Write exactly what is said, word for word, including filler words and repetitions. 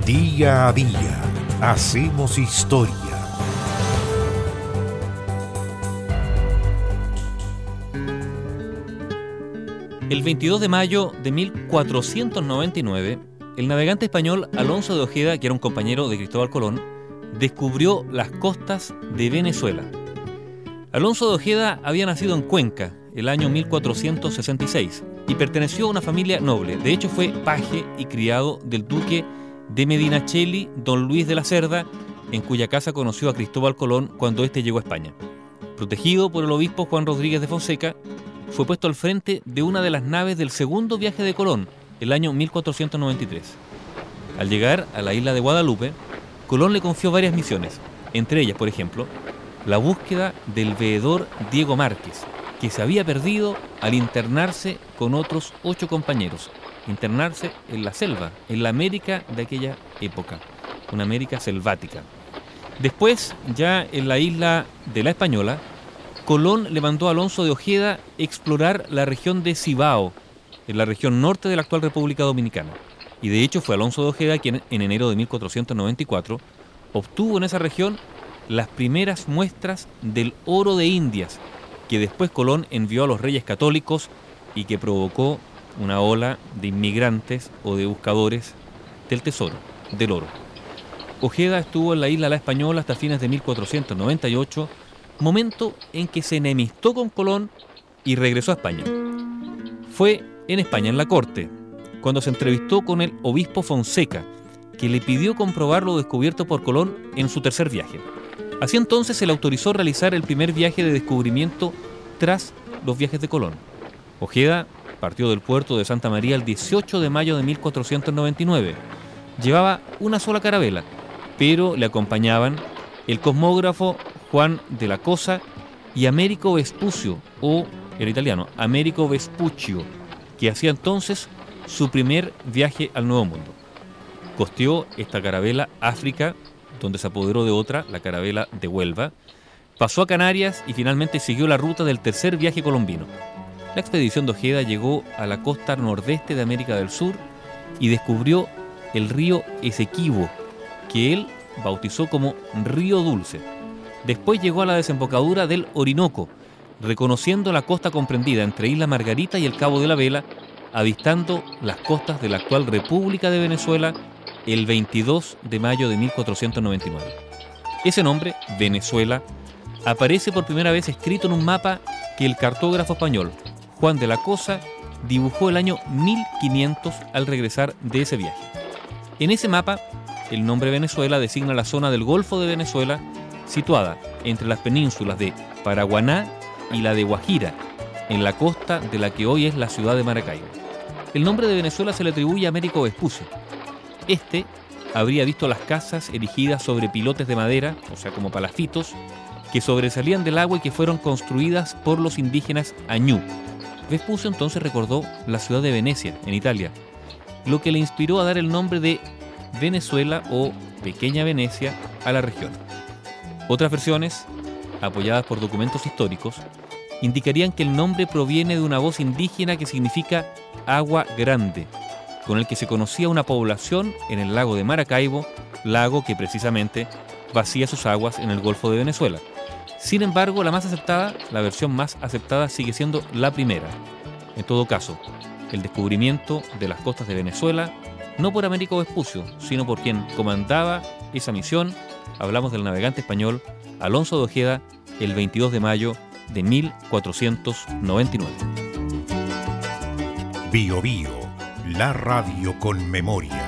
Día a día hacemos historia. El veintidós de mayo de mil cuatrocientos noventa y nueve, el navegante español Alonso de Ojeda, que era un compañero de Cristóbal Colón, descubrió las costas de Venezuela. Alonso de Ojeda había nacido en Cuenca el año mil cuatrocientos sesenta y seis y perteneció a una familia noble. De hecho, fue paje y criado del duque de Medinaceli, don Luis de la Cerda, en cuya casa conoció a Cristóbal Colón cuando éste llegó a España. Protegido por el obispo Juan Rodríguez de Fonseca, fue puesto al frente de una de las naves del segundo viaje de Colón, el año mil cuatrocientos noventa y tres. Al llegar a la isla de Guadalupe, Colón le confió varias misiones, entre ellas, por ejemplo, la búsqueda del veedor Diego Márquez, que se había perdido al internarse con otros ocho compañeros, internarse en la selva, en la América de aquella época, una América selvática. Después, ya en la isla de La Española, Colón le mandó a Alonso de Ojeda explorar la región de Cibao, en la región norte de la actual República Dominicana. Y de hecho fue Alonso de Ojeda quien en enero de mil cuatrocientos noventa y cuatro obtuvo en esa región las primeras muestras del oro de Indias, que después Colón envió a los reyes católicos y que provocó una ola de inmigrantes o de buscadores del tesoro, del oro. Ojeda estuvo en la isla La Española hasta fines de mil cuatrocientos noventa y ocho, momento en que se enemistó con Colón y regresó a España. Fue en España, en la corte, cuando se entrevistó con el obispo Fonseca, que le pidió comprobar lo descubierto por Colón en su tercer viaje. Así entonces se le autorizó realizar el primer viaje de descubrimiento tras los viajes de Colón. Ojeda partió del puerto de Santa María el dieciocho de mayo de mil cuatrocientos noventa y nueve. Llevaba una sola carabela, pero le acompañaban el cosmógrafo Juan de la Cosa y Américo Vespucio, o era italiano, Américo Vespuccio, que hacía entonces su primer viaje al Nuevo Mundo. Costeó esta carabela África, donde se apoderó de otra, la carabela de Huelva, pasó a Canarias y finalmente siguió la ruta del tercer viaje colombino. La expedición de Ojeda llegó a la costa nordeste de América del Sur y descubrió el río Esequibo, que él bautizó como Río Dulce. Después llegó a la desembocadura del Orinoco, reconociendo la costa comprendida entre Isla Margarita y el Cabo de la Vela, avistando las costas de la actual República de Venezuela el veintidós de mayo de mil cuatrocientos noventa y nueve. Ese nombre, Venezuela, aparece por primera vez escrito en un mapa que el cartógrafo español Juan de la Cosa dibujó el año mil quinientos al regresar de ese viaje. En ese mapa, el nombre Venezuela designa la zona del Golfo de Venezuela, situada entre las penínsulas de Paraguaná y la de Guajira, en la costa de la que hoy es la ciudad de Maracaibo. El nombre de Venezuela se le atribuye a Américo Vespucio. Este habría visto las casas erigidas sobre pilotes de madera, o sea, como palafitos, que sobresalían del agua y que fueron construidas por los indígenas Añú. Vespucio entonces recordó la ciudad de Venecia, en Italia, lo que le inspiró a dar el nombre de Venezuela o Pequeña Venecia a la región. Otras versiones, apoyadas por documentos históricos, indicarían que el nombre proviene de una voz indígena que significa agua grande, con el que se conocía una población en el lago de Maracaibo, lago que precisamente vacía sus aguas en el Golfo de Venezuela. Sin embargo, la más aceptada, la versión más aceptada sigue siendo la primera. En todo caso, el descubrimiento de las costas de Venezuela, no por Américo Vespucio, sino por quien comandaba esa misión, hablamos del navegante español Alonso de Ojeda, el veintidós de mayo de mil cuatrocientos noventa y nueve. Bio Bio, la radio con memoria.